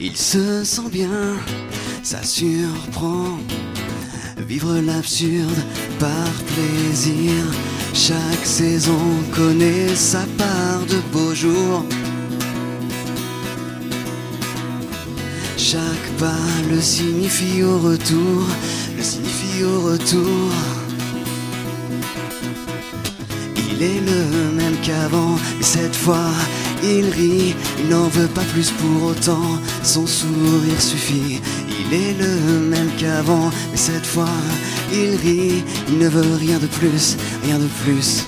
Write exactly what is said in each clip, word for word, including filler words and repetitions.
Il se sent bien, ça surprend. Vivre l'absurde par plaisir. Chaque saison connaît sa part de beaux jours. Chaque pas le signifie au retour, le signifie au retour. Il est le même qu'avant, mais cette fois il rit, il n'en veut pas plus pour autant, son sourire suffit. Il est le même qu'avant, mais cette fois il rit, il ne veut rien de plus, rien de plus.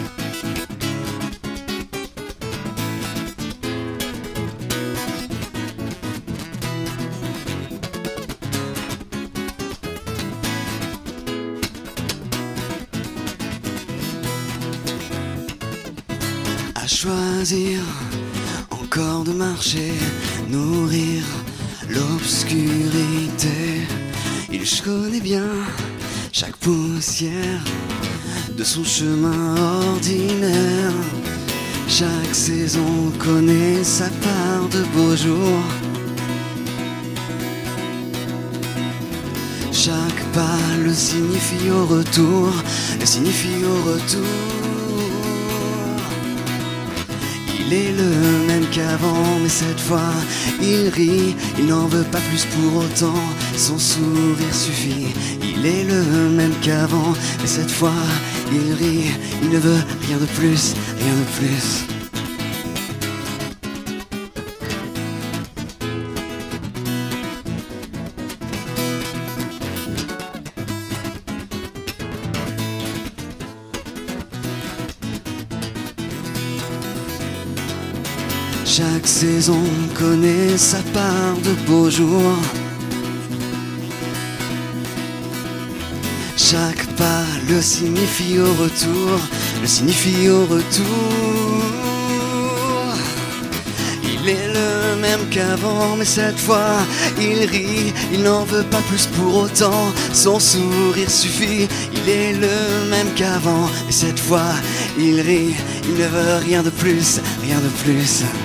À choisir encore de marcher, nourrir l'obscurité. Il connaît bien chaque poussière de son chemin ordinaire. Chaque saison connaît sa part de beaux jours. Chaque pas le signifie au retour, le signifie au retour. Il est le même qu'avant, mais cette fois il rit, il n'en veut pas plus pour autant, son sourire suffit. Il est le même qu'avant, mais cette fois il rit, il ne veut rien de plus, rien de plus. Chaque saison connaît sa part de beaux jours. Chaque pas le signifie au retour, le signifie au retour. Il est le même qu'avant, mais cette fois il rit, il n'en veut pas plus pour autant, son sourire suffit. Il est le même qu'avant, mais cette fois il rit, il ne veut rien de plus, rien de plus.